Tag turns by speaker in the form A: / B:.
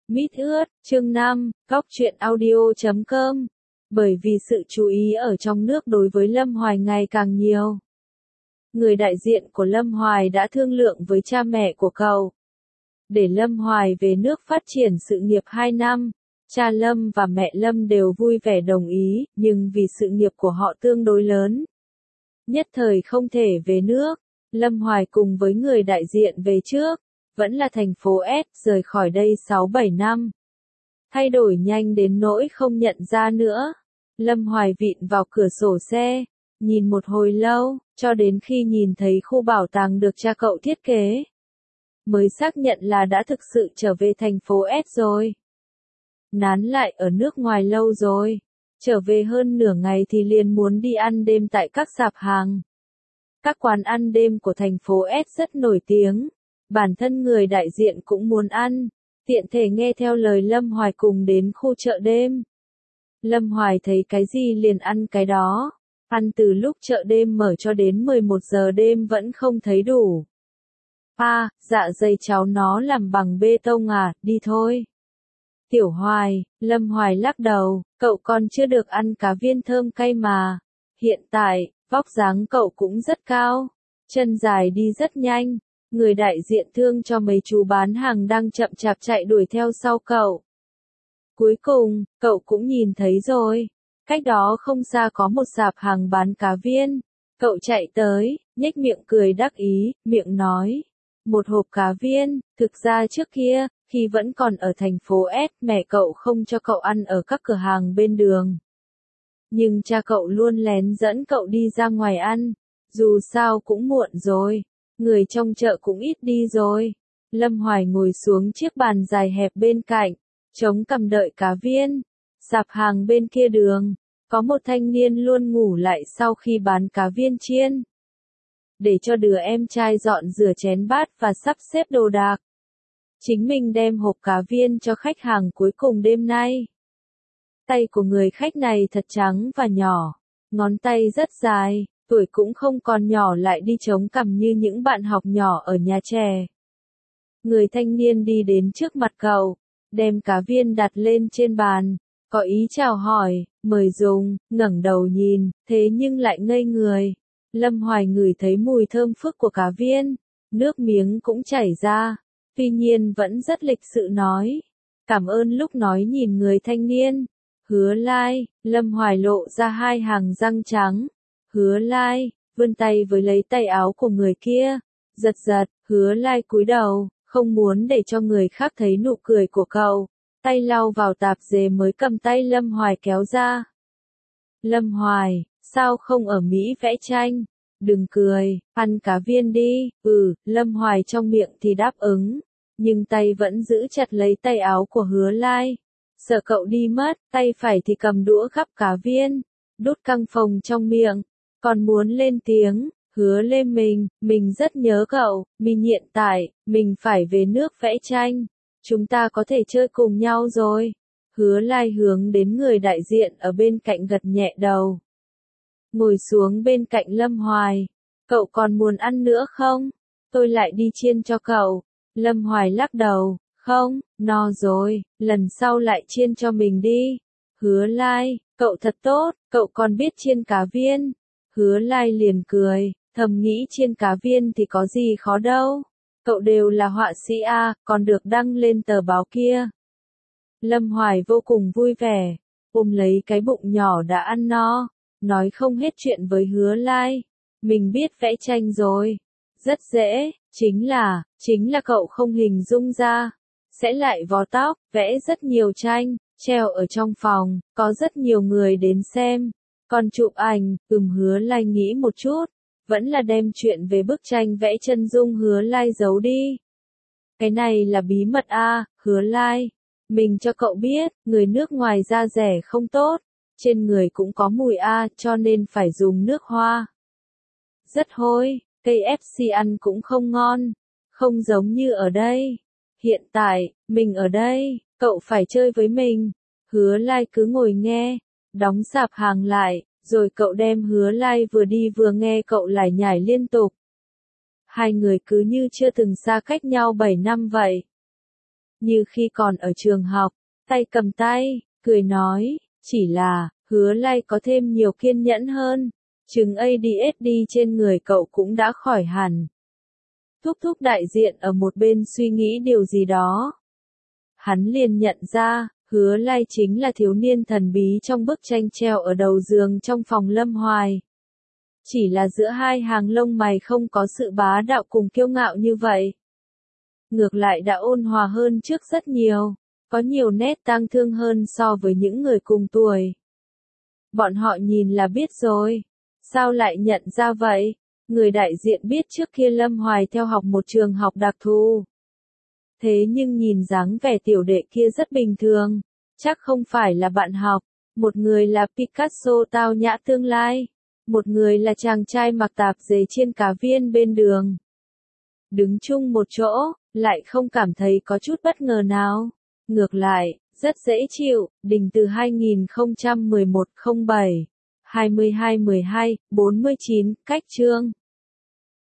A: Mít ướt, chương 5, Góc truyện audio.com. Bởi vì sự chú ý ở trong nước đối với Lâm Hoài ngày càng nhiều. Người đại diện của Lâm Hoài đã thương lượng với cha mẹ của cậu. Để Lâm Hoài về nước phát triển sự nghiệp 2 năm, cha Lâm và mẹ Lâm đều vui vẻ đồng ý, nhưng vì sự nghiệp của họ tương đối lớn, nhất thời không thể về nước. Lâm Hoài cùng với người đại diện về trước, vẫn là thành phố S, rời khỏi đây 6-7 năm. Thay đổi nhanh đến nỗi không nhận ra nữa. Lâm Hoài vịn vào cửa sổ xe, nhìn một hồi lâu, cho đến khi nhìn thấy khu bảo tàng được cha cậu thiết kế, mới xác nhận là đã thực sự trở về thành phố S rồi. Nán lại ở nước ngoài lâu rồi, trở về hơn nửa ngày thì liền muốn đi ăn đêm tại các sạp hàng. Các quán ăn đêm của thành phố S rất nổi tiếng, bản thân người đại diện cũng muốn ăn, tiện thể nghe theo lời Lâm Hoài cùng đến khu chợ đêm. Lâm Hoài thấy cái gì liền ăn cái đó, ăn từ lúc chợ đêm mở cho đến 11 giờ đêm vẫn không thấy đủ. Dạ dày cháu nó làm bằng bê tông à, đi thôi. Tiểu Hoài, Lâm Hoài lắc đầu, cậu còn chưa được ăn cá viên thơm cay mà. Hiện tại, vóc dáng cậu cũng rất cao, chân dài đi rất nhanh. Người đại diện thương cho mấy chú bán hàng đang chậm chạp chạy đuổi theo sau cậu. Cuối cùng, cậu cũng nhìn thấy rồi. Cách đó không xa có một sạp hàng bán cá viên. Cậu chạy tới, nhếch miệng cười đắc ý, miệng nói. Một hộp cá viên, thực ra trước kia, khi vẫn còn ở thành phố S, mẹ cậu không cho cậu ăn ở các cửa hàng bên đường. Nhưng cha cậu luôn lén dẫn cậu đi ra ngoài ăn, dù sao cũng muộn rồi, người trong chợ cũng ít đi rồi. Lâm Hoài ngồi xuống chiếc bàn dài hẹp bên cạnh, chống cằm đợi cá viên. Sạp hàng bên kia đường, có một thanh niên luôn ngủ lại sau khi bán cá viên chiên, để cho đứa em trai dọn rửa chén bát và sắp xếp đồ đạc. Chính mình đem hộp cá viên cho khách hàng cuối cùng đêm nay. Tay của người khách này thật trắng và nhỏ, ngón tay rất dài, tuổi cũng không còn nhỏ lại đi chống cằm như những bạn học nhỏ ở nhà trẻ. Người thanh niên đi đến trước mặt cậu, đem cá viên đặt lên trên bàn, có ý chào hỏi, mời dùng, ngẩng đầu nhìn, thế nhưng lại ngây người. Lâm Hoài ngửi thấy mùi thơm phức của cá viên, nước miếng cũng chảy ra, tuy nhiên vẫn rất lịch sự nói. Cảm ơn lúc nói nhìn người thanh niên. Hứa Lai, Lâm Hoài lộ ra hai hàng răng trắng. Hứa Lai, vươn tay với lấy tay áo của người kia. Giật giật, Hứa Lai cúi đầu, không muốn để cho người khác thấy nụ cười của cậu. Tay lau vào tạp dề mới cầm tay Lâm Hoài kéo ra. Lâm Hoài, sao không ở Mỹ vẽ tranh? Đừng cười, ăn cá viên đi. Lâm Hoài trong miệng thì đáp ứng, nhưng tay vẫn giữ chặt lấy tay áo của Hứa Lai. Sợ cậu đi mất, tay phải thì cầm đũa gắp cá viên, đút căng phồng trong miệng, còn muốn lên tiếng, Hứa lên mình rất nhớ cậu, mình hiện tại, mình phải về nước vẽ tranh, chúng ta có thể chơi cùng nhau rồi. Hứa Lai hướng đến người đại diện ở bên cạnh gật nhẹ đầu. Ngồi xuống bên cạnh Lâm Hoài, cậu còn muốn ăn nữa không? Tôi lại đi chiên cho cậu. Lâm Hoài lắc đầu, không, no rồi, lần sau lại chiên cho mình đi. Hứa Lai, cậu thật tốt, cậu còn biết chiên cá viên. Hứa Lai liền cười, thầm nghĩ chiên cá viên thì có gì khó đâu. Cậu đều là họa sĩ còn được đăng lên tờ báo kia. Lâm Hoài vô cùng vui vẻ, ôm lấy cái bụng nhỏ đã ăn no, nói không hết chuyện với Hứa Lai. Mình biết vẽ tranh rồi. Rất dễ, chính là cậu không hình dung ra. Sẽ lại vò tóc, vẽ rất nhiều tranh, treo ở trong phòng, có rất nhiều người đến xem. Còn chụp ảnh, Hứa Lai nghĩ một chút, vẫn là đem chuyện về bức tranh vẽ chân dung Hứa Lai giấu đi. Cái này là bí mật Hứa Lai. Mình cho cậu biết, người nước ngoài da rẻ không tốt, trên người cũng có mùi cho nên phải dùng nước hoa. Rất hôi, KFC ăn cũng không ngon, không giống như ở đây. Hiện tại, mình ở đây, cậu phải chơi với mình. Hứa Lai cứ ngồi nghe, đóng sạp hàng lại, rồi cậu đem Hứa Lai vừa đi vừa nghe cậu lải nhải liên tục. Hai người cứ như chưa từng xa cách nhau 7 năm vậy. như khi còn ở trường học, tay cầm tay, cười nói, chỉ là, Hứa Lai có thêm nhiều kiên nhẫn hơn, chứng ADHD trên người cậu cũng đã khỏi hẳn. Thúc thúc đại diện ở một bên suy nghĩ điều gì đó. Hắn liền nhận ra, Hứa Lai chính là thiếu niên thần bí trong bức tranh treo ở đầu giường trong phòng Lâm Hoài. Chỉ là giữa hai hàng lông mày không có sự bá đạo cùng kiêu ngạo như vậy. Ngược lại đã ôn hòa hơn trước rất nhiều, có nhiều nét tang thương hơn so với những người cùng tuổi. Bọn họ nhìn là biết rồi. Sao lại nhận ra vậy? Người đại diện biết trước kia Lâm Hoài theo học một trường học đặc thù. Thế nhưng nhìn dáng vẻ tiểu đệ kia rất bình thường. Chắc không phải là bạn học. Một người là Picasso tao nhã tương lai. Một người là chàng trai mặc tạp dề chiên cá viên bên đường. Đứng chung một chỗ, lại không cảm thấy có chút bất ngờ nào. Ngược lại, rất dễ chịu. Đình từ 2011-07, 22-12, 49, cách chương.